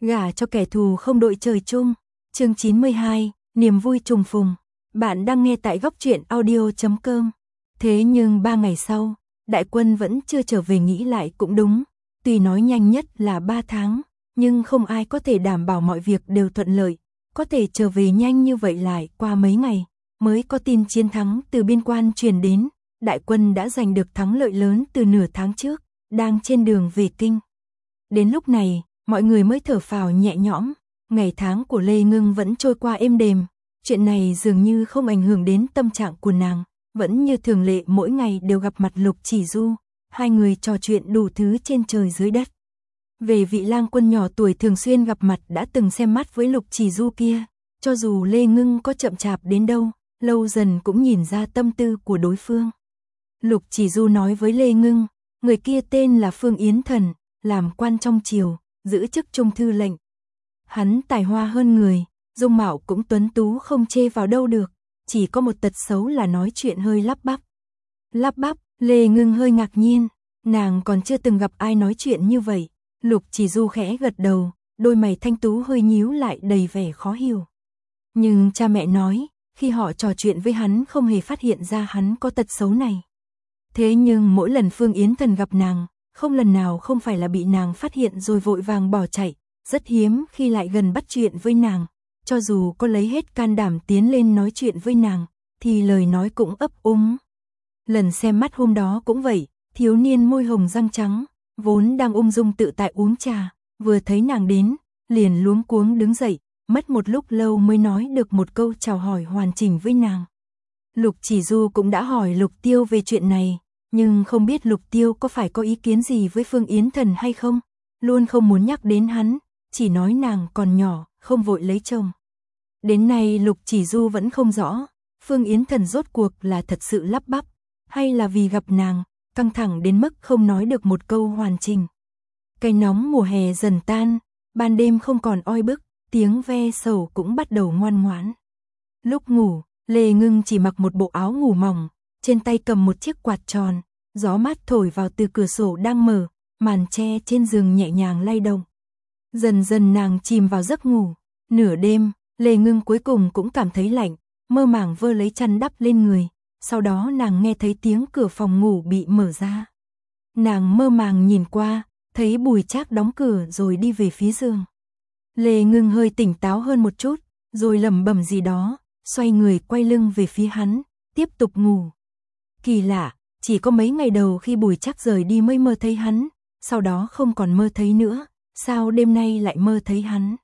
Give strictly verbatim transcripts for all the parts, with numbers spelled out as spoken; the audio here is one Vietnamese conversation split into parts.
Gả cho kẻ thù không đội trời chung. Chương chín mươi hai, niềm vui trùng phùng. Bạn đang nghe tại góc truyện audio chấm com. Thế nhưng ba ngày sau, Đại Quân vẫn chưa trở về, nghĩ lại cũng đúng. Tuy nói nhanh nhất là ba tháng, nhưng không ai có thể đảm bảo mọi việc đều thuận lợi. Có thể trở về nhanh như vậy lại qua mấy ngày, mới có tin chiến thắng từ biên quan truyền đến. Đại Quân đã giành được thắng lợi lớn từ nửa tháng trước, đang trên đường về kinh. Đến lúc này, mọi người mới thở phào nhẹ nhõm. Ngày tháng của Lê Ngưng vẫn trôi qua êm đềm. Chuyện này dường như không ảnh hưởng đến tâm trạng của nàng, vẫn như thường lệ mỗi ngày đều gặp mặt Lục Chỉ Du, hai người trò chuyện đủ thứ trên trời dưới đất. Về vị lang quân nhỏ tuổi thường xuyên gặp mặt đã từng xem mắt với Lục Chỉ Du kia, cho dù Lê Ngưng có chậm chạp đến đâu, lâu dần cũng nhìn ra tâm tư của đối phương. Lục Chỉ Du nói với Lê Ngưng, người kia tên là Phương Yến Thần, làm quan trong triều, giữ chức trung thư lệnh. Hắn tài hoa hơn người, dung mạo cũng tuấn tú không chê vào đâu được, chỉ có một tật xấu là nói chuyện hơi lắp bắp. Lắp bắp, Lê Ngưng hơi ngạc nhiên, nàng còn chưa từng gặp ai nói chuyện như vậy. Lục Chỉ Du khẽ gật đầu, đôi mày thanh tú hơi nhíu lại đầy vẻ khó hiểu. Nhưng cha mẹ nói, khi họ trò chuyện với hắn không hề phát hiện ra hắn có tật xấu này. Thế nhưng mỗi lần Phương Yến Thần gặp nàng, không lần nào không phải là bị nàng phát hiện rồi vội vàng bỏ chạy, rất hiếm khi lại gần bắt chuyện với nàng. Cho dù có lấy hết can đảm tiến lên nói chuyện với nàng, thì lời nói cũng ấp úng. Lần xem mắt hôm đó cũng vậy, thiếu niên môi hồng răng trắng, vốn đang ung dung tự tại uống trà, vừa thấy nàng đến, liền luống cuống đứng dậy, mất một lúc lâu mới nói được một câu chào hỏi hoàn chỉnh với nàng. Lục Chỉ Du cũng đã hỏi Lục Tiêu về chuyện này, nhưng không biết Lục Tiêu có phải có ý kiến gì với Phương Yến Thần hay không, luôn không muốn nhắc đến hắn, chỉ nói nàng còn nhỏ, không vội lấy chồng. Đến nay Lục Chỉ Du vẫn không rõ, Phương Yến Thần rốt cuộc là thật sự lắp bắp, hay là vì gặp nàng, căng thẳng đến mức không nói được một câu hoàn chỉnh. Cái nóng mùa hè dần tan, ban đêm không còn oi bức, tiếng ve sầu cũng bắt đầu ngoan ngoãn. Lúc ngủ, Lê Ngưng chỉ mặc một bộ áo ngủ mỏng, trên tay cầm một chiếc quạt tròn, gió mát thổi vào từ cửa sổ đang mở, màn che trên giường nhẹ nhàng lay động. Dần dần nàng chìm vào giấc ngủ, nửa đêm, Lê Ngưng cuối cùng cũng cảm thấy lạnh, mơ màng vơ lấy chăn đắp lên người, sau đó nàng nghe thấy tiếng cửa phòng ngủ bị mở ra. Nàng mơ màng nhìn qua, thấy Bùi Trác đóng cửa rồi đi về phía giường. Lê Ngưng hơi tỉnh táo hơn một chút, rồi lẩm bẩm gì đó, xoay người quay lưng về phía hắn, tiếp tục ngủ. Kỳ lạ, chỉ có mấy ngày đầu khi Bùi Trác rời đi mới mơ thấy hắn, sau đó không còn mơ thấy nữa, sao đêm nay lại mơ thấy hắn.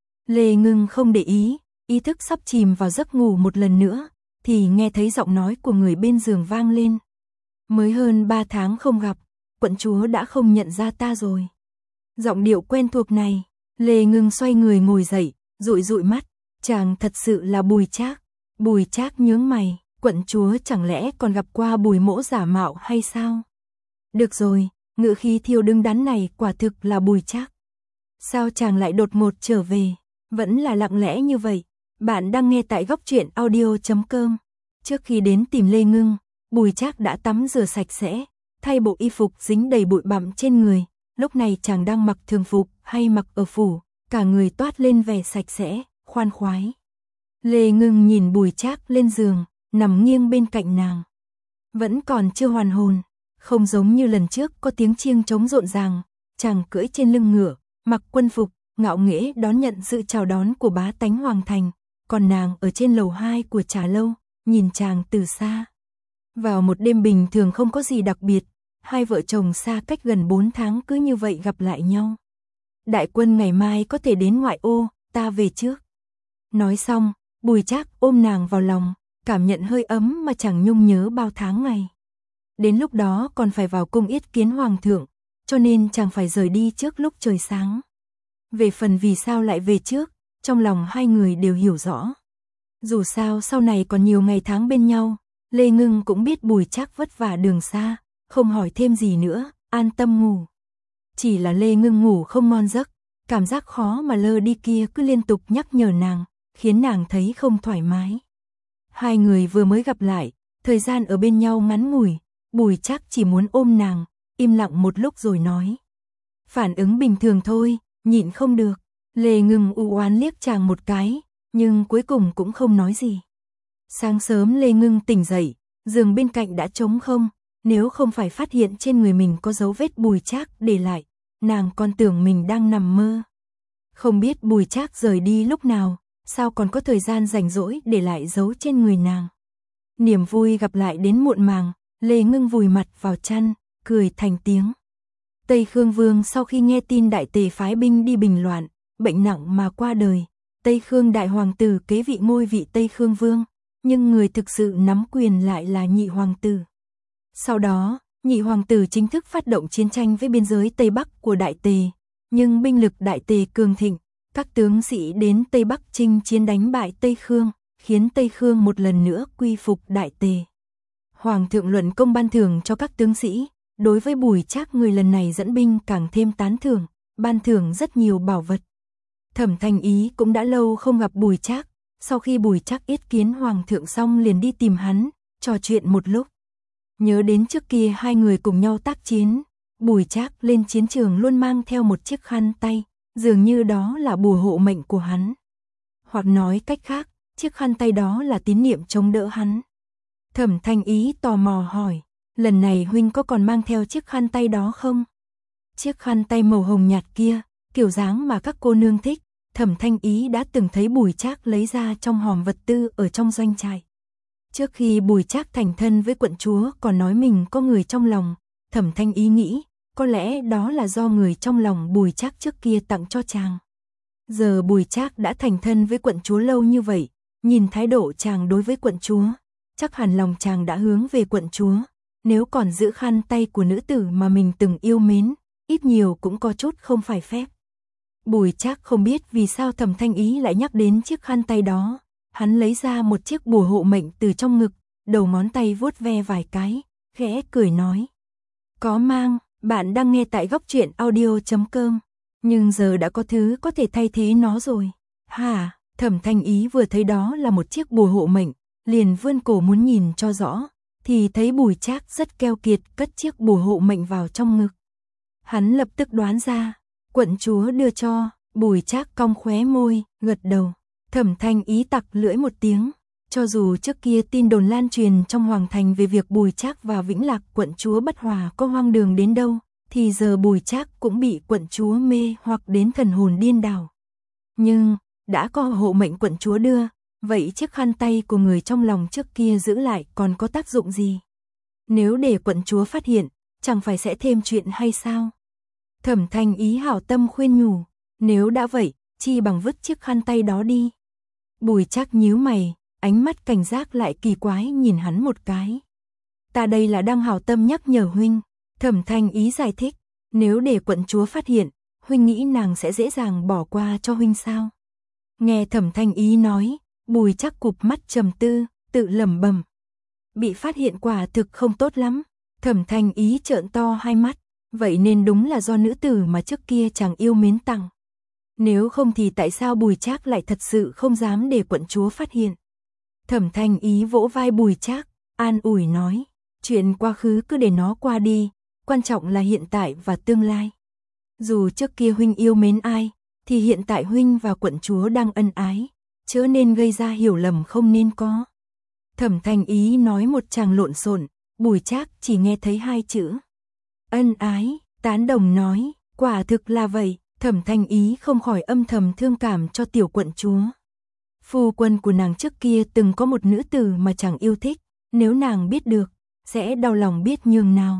Lê Ngưng không để ý, ý thức sắp chìm vào giấc ngủ một lần nữa, thì nghe thấy giọng nói của người bên giường vang lên. Mới hơn ba tháng không gặp, quận chúa đã không nhận ra ta rồi. Giọng điệu quen thuộc này, Lê Ngưng xoay người ngồi dậy, dụi dụi mắt, chàng thật sự là Bùi Trác. Bùi Trác nhướng mày, quận chúa chẳng lẽ còn gặp qua Bùi mỗ giả mạo hay sao? Được rồi, ngữ khí thiêu đứng đắn này quả thực là Bùi Trác. Sao chàng lại đột ngột trở về, vẫn là lặng lẽ như vậy? Bạn đang nghe tại góc truyện audio chấm com. Trước khi đến tìm Lê Ngưng, Bùi Trác đã tắm rửa sạch sẽ, thay bộ y phục dính đầy bụi bặm trên người. Lúc này chàng đang mặc thường phục hay mặc ở phủ, cả người toát lên vẻ sạch sẽ, khoan khoái. Lê Ngưng nhìn Bùi Trác lên giường, nằm nghiêng bên cạnh nàng. Vẫn còn chưa hoàn hồn, không giống như lần trước có tiếng chiêng trống rộn ràng, chàng cưỡi trên lưng ngựa, mặc quân phục, ngạo nghễ đón nhận sự chào đón của bá tánh hoàng thành, còn nàng ở trên lầu hai của trà lâu, nhìn chàng từ xa. Vào một đêm bình thường không có gì đặc biệt, hai vợ chồng xa cách gần bốn tháng cứ như vậy gặp lại nhau. Đại Quân ngày mai có thể đến ngoại ô, ta về trước. Nói xong, Bùi Trác ôm nàng vào lòng, cảm nhận hơi ấm mà chẳng nhung nhớ bao tháng ngày. Đến lúc đó còn phải vào cung yết kiến hoàng thượng, cho nên chàng phải rời đi trước lúc trời sáng. Về phần vì sao lại về trước, trong lòng hai người đều hiểu rõ. Dù sao sau này còn nhiều ngày tháng bên nhau, Lê Ngưng cũng biết Bùi Trác vất vả đường xa, không hỏi thêm gì nữa, an tâm ngủ. Chỉ là Lê Ngưng ngủ không ngon giấc, cảm giác khó mà lơ đi kia cứ liên tục nhắc nhở nàng, khiến nàng thấy không thoải mái. Hai người vừa mới gặp lại, thời gian ở bên nhau ngắn ngủi, Bùi Trác chỉ muốn ôm nàng, im lặng một lúc rồi nói. Phản ứng bình thường thôi, nhịn không được. Lê Ngưng u oán liếc chàng một cái, nhưng cuối cùng cũng không nói gì. Sáng sớm Lê Ngưng tỉnh dậy, giường bên cạnh đã trống không, nếu không phải phát hiện trên người mình có dấu vết Bùi Trác để lại, nàng còn tưởng mình đang nằm mơ. Không biết Bùi Trác rời đi lúc nào, sao còn có thời gian rảnh rỗi để lại dấu trên người nàng. Niềm vui gặp lại đến muộn màng, Lê Ngưng vùi mặt vào chăn, cười thành tiếng. Tây Khương Vương sau khi nghe tin Đại Tề phái binh đi bình loạn, bệnh nặng mà qua đời, Tây Khương đại hoàng tử kế vị ngôi vị Tây Khương Vương, nhưng người thực sự nắm quyền lại là nhị hoàng tử. Sau đó, nhị hoàng tử chính thức phát động chiến tranh với biên giới Tây Bắc của Đại Tề, nhưng binh lực Đại Tề cường thịnh, các tướng sĩ đến Tây Bắc chinh chiến đánh bại Tây Khương, khiến Tây Khương một lần nữa quy phục Đại Tề. Hoàng thượng luận công ban thưởng cho các tướng sĩ, đối với Bùi Trác người lần này dẫn binh càng thêm tán thưởng, ban thưởng rất nhiều bảo vật. Thẩm Thanh Ý cũng đã lâu không gặp Bùi Trác, sau khi Bùi Trác yết kiến hoàng thượng xong liền đi tìm hắn, trò chuyện một lúc. Nhớ đến trước kia hai người cùng nhau tác chiến, Bùi Trác lên chiến trường luôn mang theo một chiếc khăn tay, dường như đó là bùa hộ mệnh của hắn. Hoặc nói cách khác, chiếc khăn tay đó là tín niệm chống đỡ hắn. Thẩm Thanh Ý tò mò hỏi, lần này huynh có còn mang theo chiếc khăn tay đó không? Chiếc khăn tay màu hồng nhạt kia, kiểu dáng mà các cô nương thích, Thẩm Thanh Ý đã từng thấy Bùi Trác lấy ra trong hòm vật tư ở trong doanh trại. Trước khi Bùi Trác thành thân với quận chúa còn nói mình có người trong lòng, Thẩm Thanh Ý nghĩ, có lẽ đó là do người trong lòng Bùi Trác trước kia tặng cho chàng. Giờ Bùi Trác đã thành thân với quận chúa lâu như vậy, nhìn thái độ chàng đối với quận chúa, chắc hẳn lòng chàng đã hướng về quận chúa, nếu còn giữ khăn tay của nữ tử mà mình từng yêu mến, ít nhiều cũng có chút không phải phép. Bùi Trác không biết vì sao Thẩm Thanh Ý lại nhắc đến chiếc khăn tay đó, hắn lấy ra một chiếc bùa hộ mệnh từ trong ngực, đầu ngón tay vuốt ve vài cái, khẽ cười nói. Có mang, bạn đang nghe tại góc truyện audio chấm com, nhưng giờ đã có thứ có thể thay thế nó rồi. Hả, Thẩm Thanh Ý vừa thấy đó là một chiếc bùa hộ mệnh, liền vươn cổ muốn nhìn cho rõ, thì thấy Bùi Trác rất keo kiệt cất chiếc bùa hộ mệnh vào trong ngực. Hắn lập tức đoán ra, quận chúa đưa cho, Bùi Trác cong khóe môi, gật đầu. Thẩm Thanh Ý tặc lưỡi một tiếng, cho dù trước kia tin đồn lan truyền trong hoàng thành về việc Bùi Trác và Vĩnh Lạc quận chúa bất hòa có hoang đường đến đâu, thì giờ Bùi Trác cũng bị quận chúa mê hoặc đến thần hồn điên đảo. Nhưng, đã có hộ mệnh quận chúa đưa, vậy chiếc khăn tay của người trong lòng trước kia giữ lại còn có tác dụng gì? Nếu để quận chúa phát hiện, chẳng phải sẽ thêm chuyện hay sao? Thẩm Thanh Ý hảo tâm khuyên nhủ, nếu đã vậy, chi bằng vứt chiếc khăn tay đó đi. Bùi Trác nhíu mày, ánh mắt cảnh giác lại kỳ quái nhìn hắn một cái. Ta đây là đang hảo tâm nhắc nhở huynh. Thẩm Thanh Ý giải thích, nếu để quận chúa phát hiện, huynh nghĩ nàng sẽ dễ dàng bỏ qua cho huynh sao? Nghe Thẩm Thanh Ý nói, Bùi Trác cụp mắt trầm tư, tự lẩm bẩm. Bị phát hiện quả thực không tốt lắm. Thẩm Thanh Ý trợn to hai mắt, vậy nên đúng là do nữ tử mà trước kia chàng yêu mến tặng. Nếu không thì tại sao Bùi Trác lại thật sự không dám để quận chúa phát hiện? Thẩm Thanh Ý vỗ vai Bùi Trác, an ủi nói, chuyện quá khứ cứ để nó qua đi, quan trọng là hiện tại và tương lai. Dù trước kia huynh yêu mến ai, thì hiện tại huynh và quận chúa đang ân ái, chớ nên gây ra hiểu lầm không nên có. Thẩm Thanh Ý nói một tràng lộn xộn, Bùi Trác chỉ nghe thấy hai chữ. Ân ái, tán đồng nói, quả thực là vậy. Thẩm Thanh Ý không khỏi âm thầm thương cảm cho tiểu quận chúa. Phu quân của nàng trước kia từng có một nữ tử mà chẳng yêu thích, nếu nàng biết được, sẽ đau lòng biết nhường nào.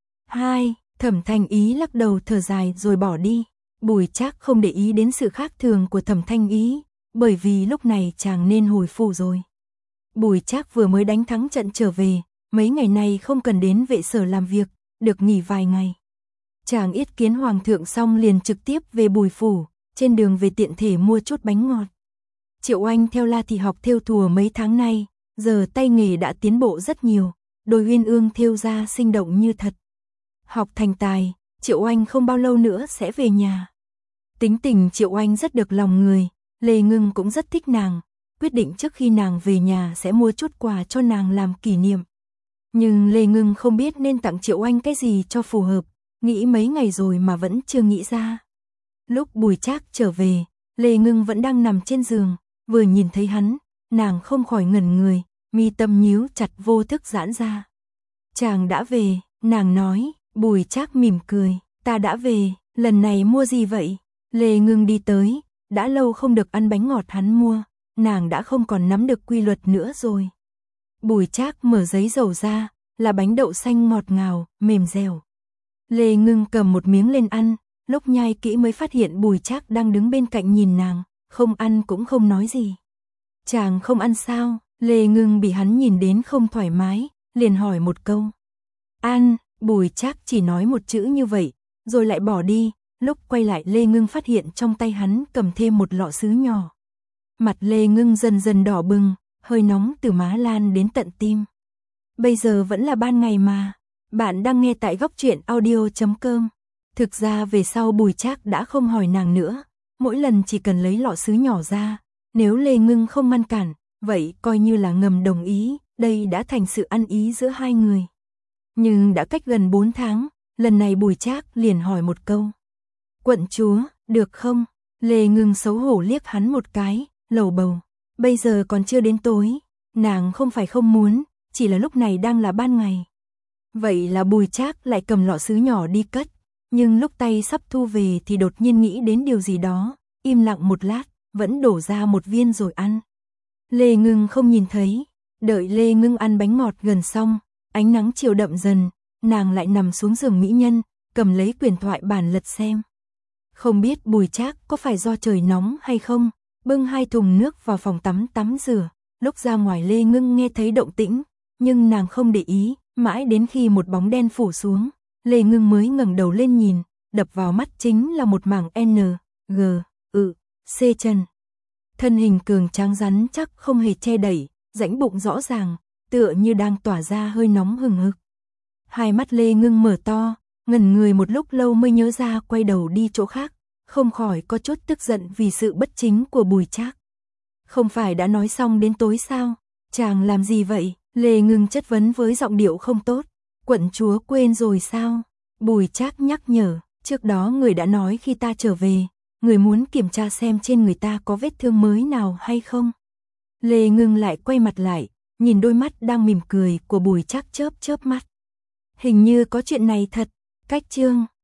Hai, Thẩm Thanh Ý lắc đầu thở dài rồi bỏ đi. Bùi Trác không để ý đến sự khác thường của Thẩm Thanh Ý, bởi vì lúc này chàng nên hồi phủ rồi. Bùi Trác vừa mới đánh thắng trận trở về, mấy ngày nay không cần đến vệ sở làm việc, được nghỉ vài ngày. Chàng yết kiến hoàng thượng xong liền trực tiếp về Bùi phủ, trên đường về tiện thể mua chút bánh ngọt. Triệu Anh theo La Thị học thêu thùa mấy tháng nay, giờ tay nghề đã tiến bộ rất nhiều, đôi uyên ương thêu ra sinh động như thật. Học thành tài, Triệu Anh không bao lâu nữa sẽ về nhà. Tính tình Triệu Anh rất được lòng người, Lê Ngưng cũng rất thích nàng, quyết định trước khi nàng về nhà sẽ mua chút quà cho nàng làm kỷ niệm. Nhưng Lê Ngưng không biết nên tặng Triệu Anh cái gì cho phù hợp, nghĩ mấy ngày rồi mà vẫn chưa nghĩ ra. Lúc Bùi Trác trở về, Lê Ngưng vẫn đang nằm trên giường, vừa nhìn thấy hắn, nàng không khỏi ngẩn người, mi tâm nhíu chặt vô thức giãn ra. Chàng đã về, nàng nói. Bùi Trác mỉm cười, ta đã về, lần này mua gì vậy? Lê Ngưng đi tới, đã lâu không được ăn bánh ngọt hắn mua, nàng đã không còn nắm được quy luật nữa rồi. Bùi Trác mở giấy dầu ra, là bánh đậu xanh ngọt ngào, mềm dẻo. Lê Ngưng cầm một miếng lên ăn, lúc nhai kỹ mới phát hiện Bùi Trác đang đứng bên cạnh nhìn nàng, không ăn cũng không nói gì. Chàng không ăn sao? Lê Ngưng bị hắn nhìn đến không thoải mái, liền hỏi một câu. Ăn. Bùi Trác chỉ nói một chữ như vậy, rồi lại bỏ đi, lúc quay lại Lê Ngưng phát hiện trong tay hắn cầm thêm một lọ sứ nhỏ. Mặt Lê Ngưng dần dần đỏ bừng, hơi nóng từ má lan đến tận tim. Bây giờ vẫn là ban ngày mà, bạn đang nghe tại góc truyện audio chấm com. Thực ra về sau Bùi Trác đã không hỏi nàng nữa, mỗi lần chỉ cần lấy lọ sứ nhỏ ra, nếu Lê Ngưng không ngăn cản, vậy coi như là ngầm đồng ý, đây đã thành sự ăn ý giữa hai người. Nhưng đã cách gần bốn tháng, lần này Bùi Trác liền hỏi một câu. Quận chúa, được không? Lê Ngưng xấu hổ liếc hắn một cái, lầu bầu. Bây giờ còn chưa đến tối, nàng không phải không muốn, chỉ là lúc này đang là ban ngày. Vậy là Bùi Trác lại cầm lọ sứ nhỏ đi cất, nhưng lúc tay sắp thu về thì đột nhiên nghĩ đến điều gì đó, im lặng một lát, vẫn đổ ra một viên rồi ăn. Lê Ngưng không nhìn thấy, đợi Lê Ngưng ăn bánh ngọt gần xong. Ánh nắng chiều đậm dần, nàng lại nằm xuống giường mỹ nhân, cầm lấy quyển thoại bản lật xem. Không biết Bùi Trác có phải do trời nóng hay không, bưng hai thùng nước vào phòng tắm tắm rửa, lúc ra ngoài Lê Ngưng nghe thấy động tĩnh, nhưng nàng không để ý, mãi đến khi một bóng đen phủ xuống, Lê Ngưng mới ngẩng đầu lên nhìn, đập vào mắt chính là một mảng N, G, ự, C chân. Thân hình cường tráng rắn chắc không hề che đẩy, rãnh bụng rõ ràng, tựa như đang tỏa ra hơi nóng hừng hực. Hai mắt Lê Ngưng mở to, ngẩn người một lúc lâu mới nhớ ra quay đầu đi chỗ khác, không khỏi có chút tức giận vì sự bất chính của Bùi Trác. Không phải đã nói xong đến tối sao? Chàng làm gì vậy? Lê Ngưng chất vấn với giọng điệu không tốt. Quận chúa quên rồi sao? Bùi Trác nhắc nhở, trước đó người đã nói khi ta trở về, người muốn kiểm tra xem trên người ta có vết thương mới nào hay không. Lê Ngưng lại quay mặt lại, nhìn đôi mắt đang mỉm cười của Bùi Trác chớp chớp mắt. Hình như có chuyện này thật, cách chương.